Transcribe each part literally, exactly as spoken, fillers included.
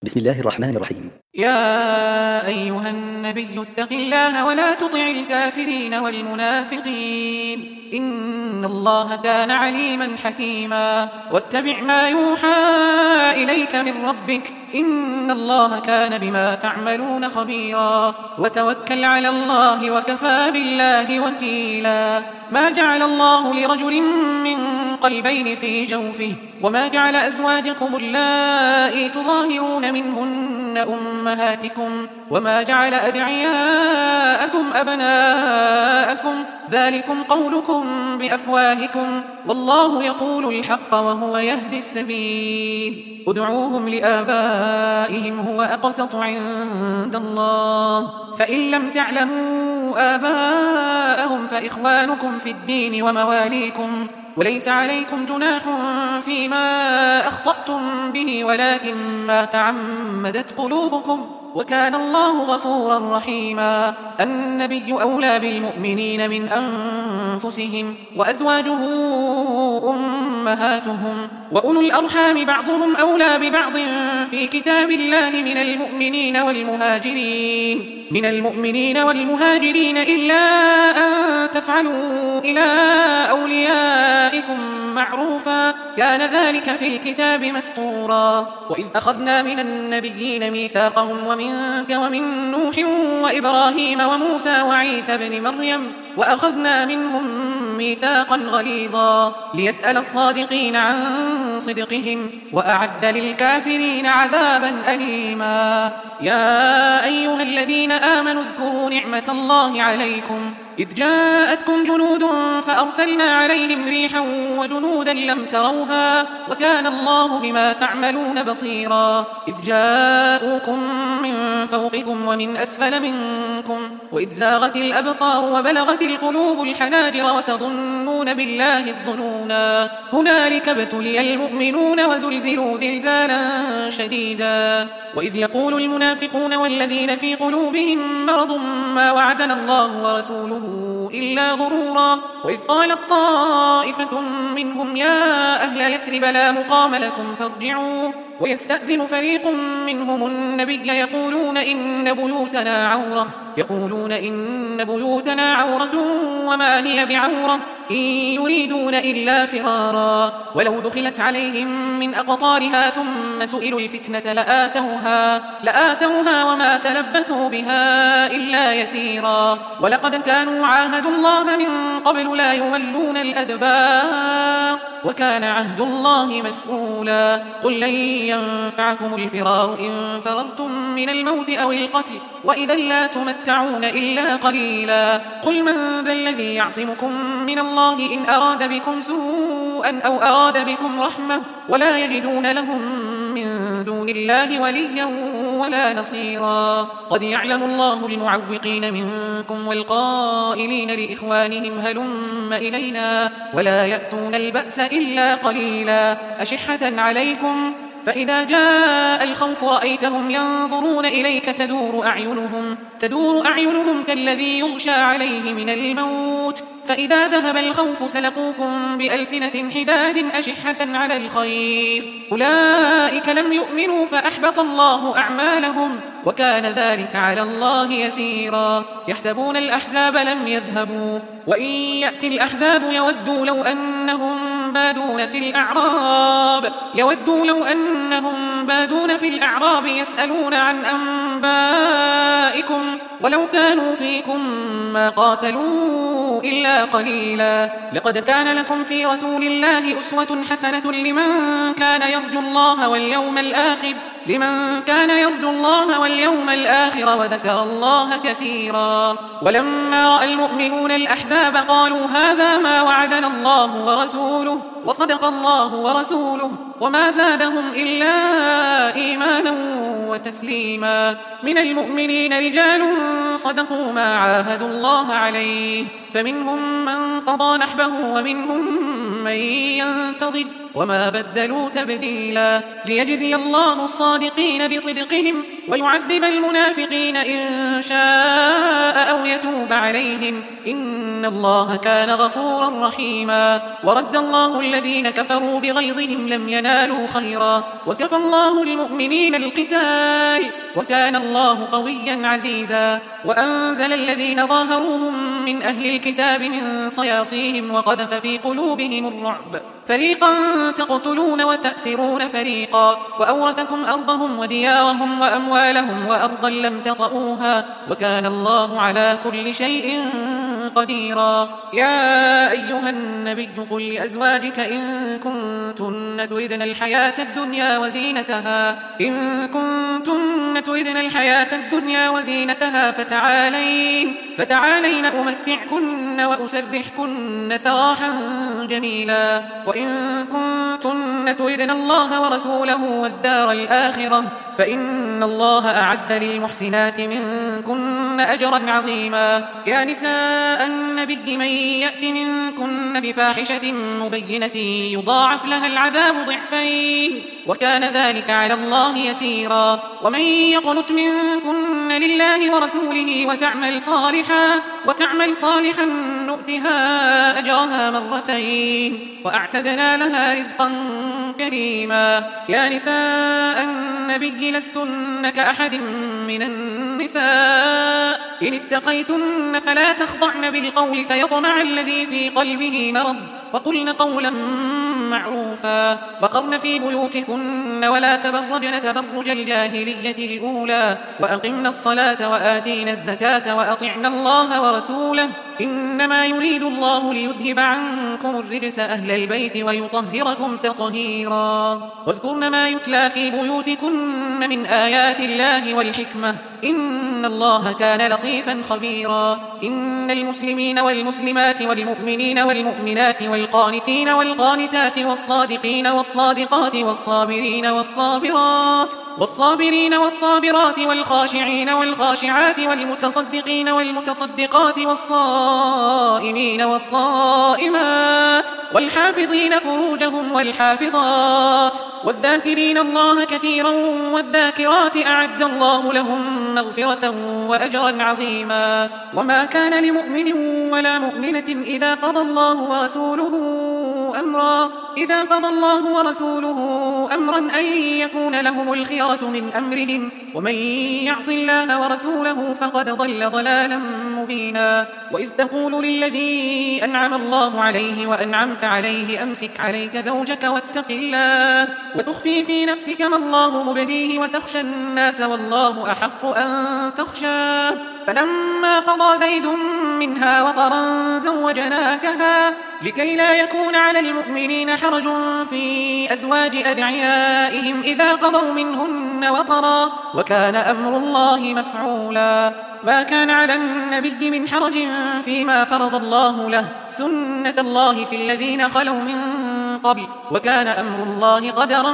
بسم الله الرحمن الرحيم. يا أيها النبي اتق الله ولا تطع الكافرين والمنافقين إن الله كان عليما حكيما واتبع ما يوحى إليك من ربك إن الله كان بما تعملون خبيرا وتوكل على الله وكفى بالله وكيلا ما جعل الله لرجل من قلبين في جوفه وما جعل أزواجكم اللائي تظاهرون منهن أمهاتكم وما جعل أدعياءكم أبناءكم ذلكم قولكم بأفواهكم والله يقول الحق وهو يهدي السبيل ادعوهم لآبائهم هو أقسط عند الله فإن لم تعلموا آباءهم فإخوانكم في الدين ومواليكم وليس عليكم جناح فيما أخطأتم به ولكن ما تعمدت قلوبكم وكان الله غفورا رحيما النبي أولى بالمؤمنين من أنفسهم وأزواجه أمهاتهم وأولو الأرحام بعضهم أولى ببعض في كتاب الله من المؤمنين والمهاجرين من المؤمنين والمهاجرين إلا أن تفعلوا إلى أوليائكم معروفا كان ذلك في الكتاب مسطورا وإذ أخذنا من النبيين ميثاقهم ومنك ومن نوح وإبراهيم وموسى وعيسى بن مريم وأخذنا منهم ميثاقا غليظا ليسأل الصادقين عن صدقهم وأعد للكافرين عذابا أليما يا أيها الذين آمنوا اذكروا نعمة الله عليكم إذ جاءتكم جنود فأرسلنا عليهم ريحا وجنودا لم تروها وكان الله بما تعملون بصيرا إذ جاءوكم من فوقكم ومن أسفل منكم وإذ زاغت الأبصار وبلغت القلوب الحناجر وتظنون بالله الظنونا هنالك ابتلي المؤمنون وزلزلوا زلزالا شديدا وإذ يقول المنافقون والذين في قلوبهم مرض ما وعدنا الله ورسوله إلا غرورا وإذ قالت طائفة منهم يا أهل يثرب لا مقام لكم فارجعوا ويستأذن فريق منهم النبي يقولون إن بيوتنا عورة يقولون إن بيوتنا عورة وما هي بعورة إن يريدون إلا فرارا ولو دخلت عليهم من أقطارها ثم سئلوا الفتنة لآتوها, لآتوها وما تلبثوا بها إلا يسيرا ولقد كانوا عاهدوا الله من قبل لا يولون الأدبار وكان عهد الله مسؤولا قل لن ينفعكم الفرار إن فررتم من الموت أو القتل وإذا لا تمتعون إلا قليلا قل من ذا الذي يعصمكم من الله إن أراد بكم سوءا أو أراد بكم رحمة ولا يجدون لهم من دون الله وليا ولا نصيرا قد يعلم الله المعوقين منكم والقائلين لإخوانهم هلم إلينا ولا يأتون البأس إلا قليلا أشحة عليكم فإذا جاء الخوف رأيتهم ينظرون إليك تدور أعينهم, تدور أعينهم كالذي يغشى عليه من الموت فإذا ذهب الخوف سلقوكم بألسنة حداد أشحة على الخير أولئك لم يؤمنوا فأحبط الله أعمالهم وكان ذلك على الله يسيرا يحسبون الأحزاب لم يذهبوا وإن يأتي الأحزاب يودوا لو أنهم بادون في الأعراب يودوا لو أنهم بادون في الأعراب يسألون عن أنبائكم ولو كانوا فيكم ما قاتلوا إلا قليلا لقد كان لكم في رسول الله أسوة حسنة لمن كان يرجو الله واليوم الآخر لمن كان يرجو الله واليوم الآخر وذكر الله كثيرا ولما رأى المؤمنون الأحزاب قالوا هذا ما وعدنا الله ورسوله وصدق الله ورسوله وما زادهم إلا إيمانا وتسليما من المؤمنين رجال صدقوا ما عاهدوا الله عليه فمنهم من قضى نحبه ومنهم من ينتظر وما بدلوا تبديلا ليجزي الله الصادقين بصدقهم ويعذب المنافقين إن شاء أو يتوب عليهم إن الله كان غفورا رحيما ورد الله الذين كفروا بغيظهم لم ينالوا خيرا وكفى الله المؤمنين القتال وكان الله قويا عزيزا وأنزل الذين ظاهروهم من أهل الكتاب من صياصيهم وقذف في قلوبهم الرعب فريقا تقتلون وتأسرون فريقا وأورثكم أرضهم وديارهم وأموالهم وأرضا لم تطئوها وكان الله على كل شيء قديرا يا أيها النبي قل لأزواجك إن كنتن تردن الحياة الدنيا وزينتها إن كنتن تردن الحياة الدنيا وزينتها فتعالين فتعالين أمتعكن وأسرحكن سراحا جميلا وإن كنتن تردن الله ورسوله والدار الآخرة فإن الله أعد للمحسنات منكن أجرا عظيما يا نساء النبي من يأت منكن بفاحشة مبينة يضاعف لها العذاب ضعفين وكان ذلك على الله يسيرا ومن يقنت منكن لله ورسوله وتعمل صالحا وتعمل صالحا نؤتها أجرها مرتين وأعتدنا لها رزقا كريما يا نساء النبي لستن كأحد من النساء إن اتقيتن فلا تخضعن بالقول فيطمع الذي في قلبه مرض وقلن قولا معروفا وقرن في بيوتكن ولا تبرجن تبرج الجاهلية الأولى وأقمن الصلاة وآتينا الزكاة وأطعن الله ورسوله إنما يريد الله ليذهب عنكم الرجس أهل البيت ويطهركم تطهيرا واذكرن ما يتلى في بيوتكن من آيات الله والحكمة إن الله كان لطيفا خبيرا إن المسلمين والمسلمات والمؤمنين والمؤمنات والقانتين والقانتات والصادقين والصادقات والصابرين والصابرات والصابرين والصابرات والخاشعين والخاشعات والمتصدقين والمتصدقات والصائمين والصائمات والحافظين فروجهم والحافظات والذاكرين الله كثيرا والذاكرات أعد الله لهم مغفرة وأجرا عظيما وما كان لمؤمن ولا مؤمنة إذا قضى الله ورسوله أمرا إذا قضى الله ورسوله أمرا أن يكون لهم الخيرة من أمرهم ومن يعص الله ورسوله فقد ضل ضلالا مبينا وإذ تقول للذي أنعم الله عليه وأنعمت عليه أمسك عليك زوجك واتق الله وتخفي في نفسك ما الله مبديه وتخشى الناس والله أحق أن تخشى فلما قضى زيد منها وطرا زوجناكها لكي لا يكون على المؤمنين حرج في أزواج أدعيائهم إذا قضوا منهن وطرا وكان أمر الله مفعولا ما كان على النبي من حرج فيما فرض الله له سنة الله في الذين خلوا من قبل وكان أمر الله قدرا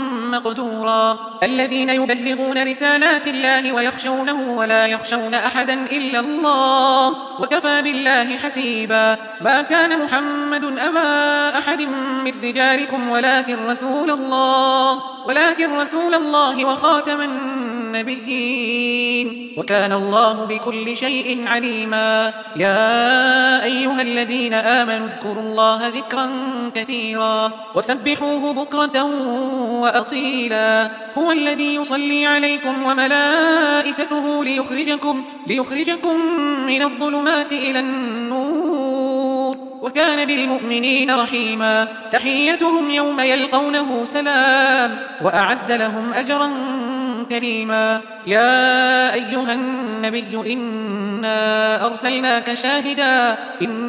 مقدورا الذين يبلغون رسالات الله ويخشونه ولا يخشون أحدا إلا الله وكفى بالله حسيبا ما كان محمد أبا أحد من رجالكم ولكن رسول الله ولكن رسول الله وخاتم النبيين وكان الله بكل شيء عليما يا أيها الذين آمنوا اذكروا الله ذكرا كثيرا وسبحوه بكرة وأصيلا هو الذي يصلي عليكم وملائكته ليخرجكم, ليخرجكم من الظلمات إلى النور وكان بالمؤمنين رحيما تحيتهم يوم يلقونه سلام وأعد لهم أجرا كريما يا أيها النبي إنا أرسلناك شاهدا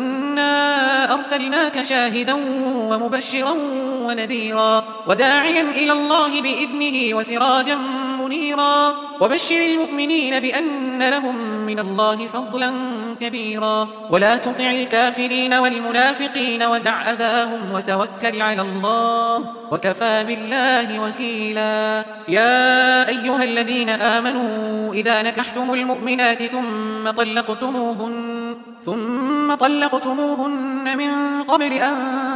إنا أرسلناك شاهدا ومبشرا ونذيرا وداعيا إلى الله بإذنه وسراجا منيرا وبشر المؤمنين بأن لهم من الله فضلا كبيرا ولا تطع الكافرين والمنافقين ودع أذاهم وتوكل على الله وكفى بالله وكيلا يا أيها الذين آمنوا إذا نكحتم المؤمنات ثم طلقتموهن ثم طلقتموهن من قبل أن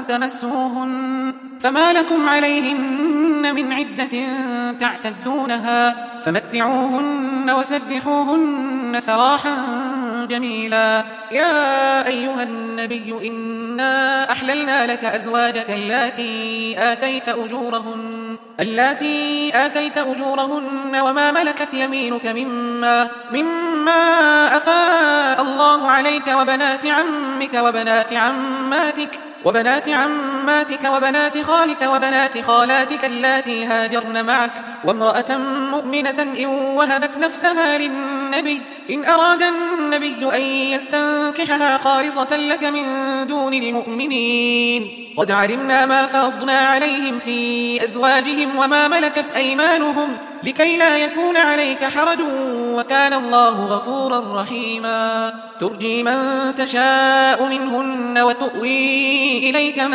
تمسوهن فما لكم عليهن من عدة تعتدونها فمتعوهن وسرحوهن سراحا جميلا. يا أيها النبي إنا أحللنا لك أزواجك اللاتي آتيت أجورهن اللاتي آتيت أجورهن وما ملكت يمينك مما مما أفاء الله عليك وبنات عمك وبنات عماتك وبنات عماتك وبنات خالك وبنات خالاتك اللاتي هاجرن معك وامرأة مؤمنة إن وهبت نفسها للنبي إن أراد النبي أن يستنكحها خالصة لك من دون المؤمنين. قد علمنا ما فرضنا عليهم في أزواجهم وما ملكت أيمانهم لكي لا يكون عليك حرج وكان الله غفورا رحيما. ترجي من تشاء منهن وتؤوي إليك من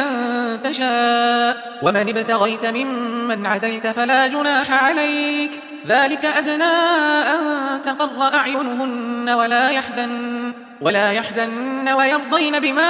تشاء ومن ابتغيت ممن عزلت فلا جناح عليك ذلك أدنى أن تقر أعينهن ولا يحزن ولا يحزن ويرضين بما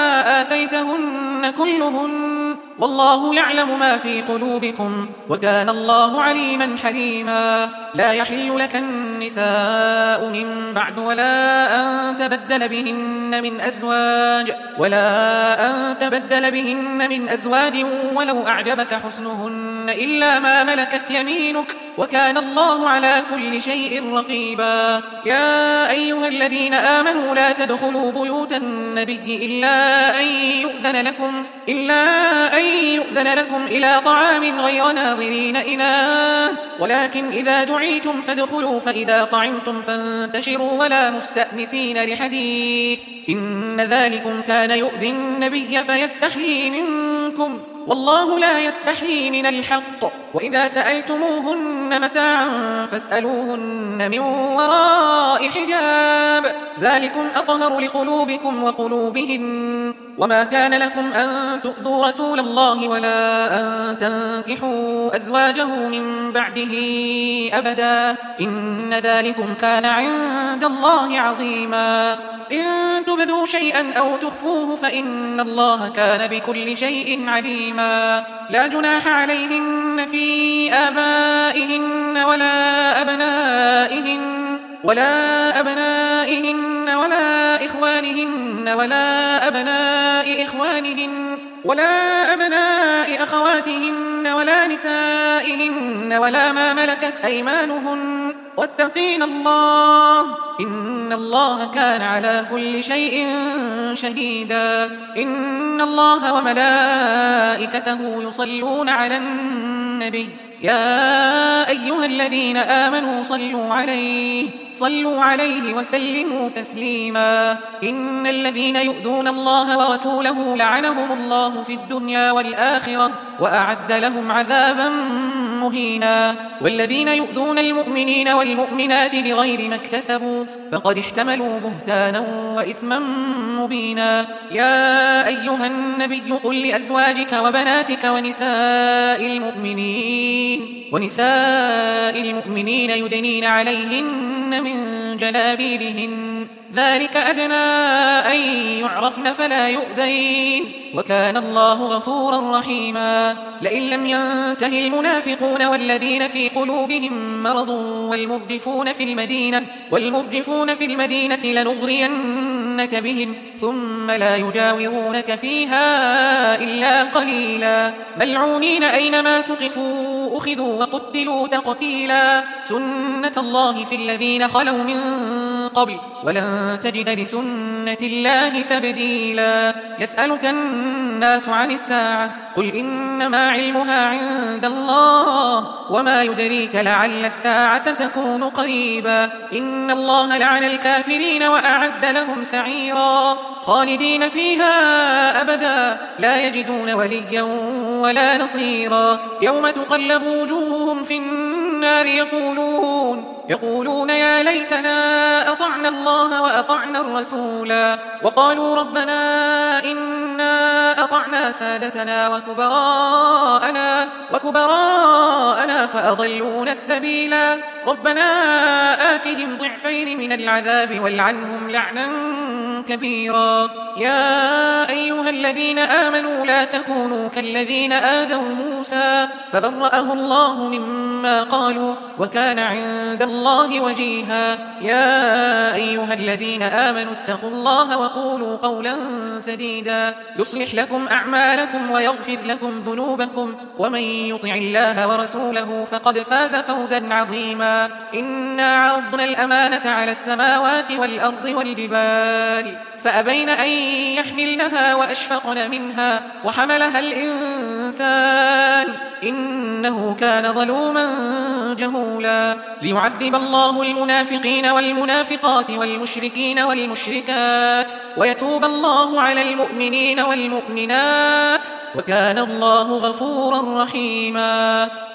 آتيتهن كلهن والله يعلم ما في قلوبكم وكان الله عليما حليما. لا يحل لك النساء من بعد ولا أن تبدل بهن من أزواج ولا أن تبدل بهن من أزواج ولو أعجبك حسنهن إلا ما ملكت يمينك وكان الله على كل شيء رقيبا. يا أيها الذين آمنوا لا تدخلوا بيوت النبي إلا أن يؤذن لكم إلا أن يؤذن لكم إلى طعام غير ناظرين إناه ولكن إذا دعيتم فادخلوا فإذا طعمتم فانتشروا ولا مستأنسين لحديث إن ذلكم كان يؤذي النبي فيستحيي منكم والله لا يستحيي من الحق. وإذا سألتموهن متاعا فاسألوهن من وراء حجاب ذلكم أطهر لقلوبكم وقلوبهن. وما كان لكم أن تؤذوا رسول الله ولا أن تنكحوا أزواجه من بعده أبدا إن ذلكم كان عند الله عظيما. إن تبدوا شيئا أو تخفوه فإن الله كان بكل شيء عليما. لا جناح عليهن في آبائهن ولا أبنائهن ولا أبنائهن ولا إخوانهن ولا أبناء إخوانهن ولا أبناء أخواتهن ولا نسائهن ولا ما ملكت أيمانهن واتقين الله إن الله كان على كل شيء شهيدا. إن الله وملائكته يصلون على النبي يا أيها الذين آمنوا صلوا عليه صلوا عليه وسلموا تسليما. إن الذين يؤذون الله ورسوله لعنهم الله في الدنيا والآخرة وأعد لهم عذابا مهينا. والذين يؤذون المؤمنين والمؤمنات بغير ما اكتسبوا فقد احتملوا بهتانا وإثما مبينا. يا أيها النبي قل لأزواجك وبناتك ونساء المؤمنين ونساء المؤمنين يدنين عليهن من جلابيبهن ذلك أدنى أن يعرفن فلا يؤذين وكان الله غفورا رحيما. لئن لم ينته المنافقون والذين في قلوبهم مرض والمرجفون في المدينة والمرجفون في المدينة لنغرينك بهم ثم لا يجاورونك فيها إلا قليلا. ملعونين أينما ثقفوا أخذوا وقتلوا تقتيلا. سنة الله في الذين خلوا من قبل ولن تجد لسنة الله تبديلا. يسألك الناس عن الساعة قل إنما علمها عند الله وما يدريك لعل الساعة تكون قريبا. إن الله لعن الكافرين وأعد لهم سعيرا خالدين فيها أبدا لا يجدون وليا ولا نصيرا. يوم تقلب وجوههم في النار يقولون يقولون يا ليتنا أطعنا الله وأطعنا الرسولا وقالوا ربنا إنا أطعنا سادتنا وكبراءنا وكبراءنا فأضلونا السبيلا. ربنا آتهم ضعفين من العذاب والعنهم لعنا كبيرا. يا أيها الذين آمنوا لا تكونوا كالذين آذوا موسى فبرأه الله مما قالوا وكان عند الله وجيها. يا أيها الذين آمنوا اتقوا الله وقولوا قولا سديدا يصلح لكم أعمالكم ويغفر لكم ذنوبكم ومن يطع الله ورسوله فقد فاز فوزا عظيما. إنا عرضنا الأمانة على السماوات والأرض والجبال فأبين أن يحملنها وأشفقن منها وحملها الإنسان إنه كان ظلوما جهولا. ليعذب الله المنافقين والمنافقات والمشركين والمشركات ويتوب الله على المؤمنين والمؤمنات وكان الله غفورا رحيما.